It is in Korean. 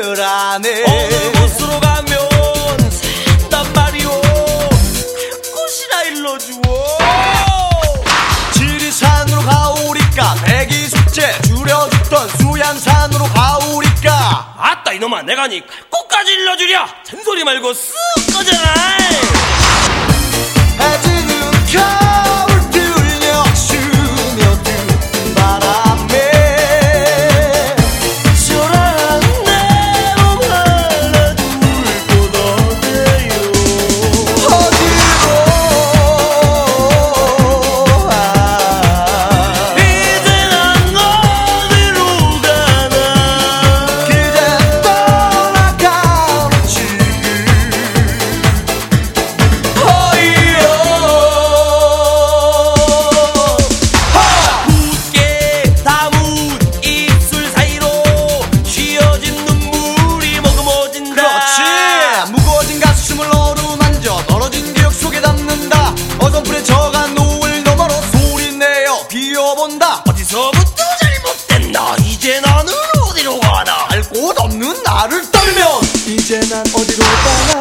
생각을 하네. 어느 곳으로 가면 산단 말이오. 꽃이나 일러주오. 지리산으로 가오리까 대기숙제 줄여줬던 수양산으로 가오리까. 아따 이놈아, 내가 니 꽃까지 일러주랴. 잔소리 말고 쓱 꺼져라. 해지는 겨울 들려 스며든 바람에 초라한 내 몸 할라둘 곳 어때요. 이제 난 어디로 가나. 그대 떠나가는 지금 굳게 담은 입술 사이로 휘어진 눈물이 머금어진다. 그렇지. 무거워진 가슴을 어루만져 떨어진 기억 속에 담는다. 어선풀에 져간 노을 너머로 소리내어 비워본다. 어디서부터 잘못됐나. 이제 나는 어디로 가나. 알 곳 없는 나를 떨면 이제 난 어디로 가나.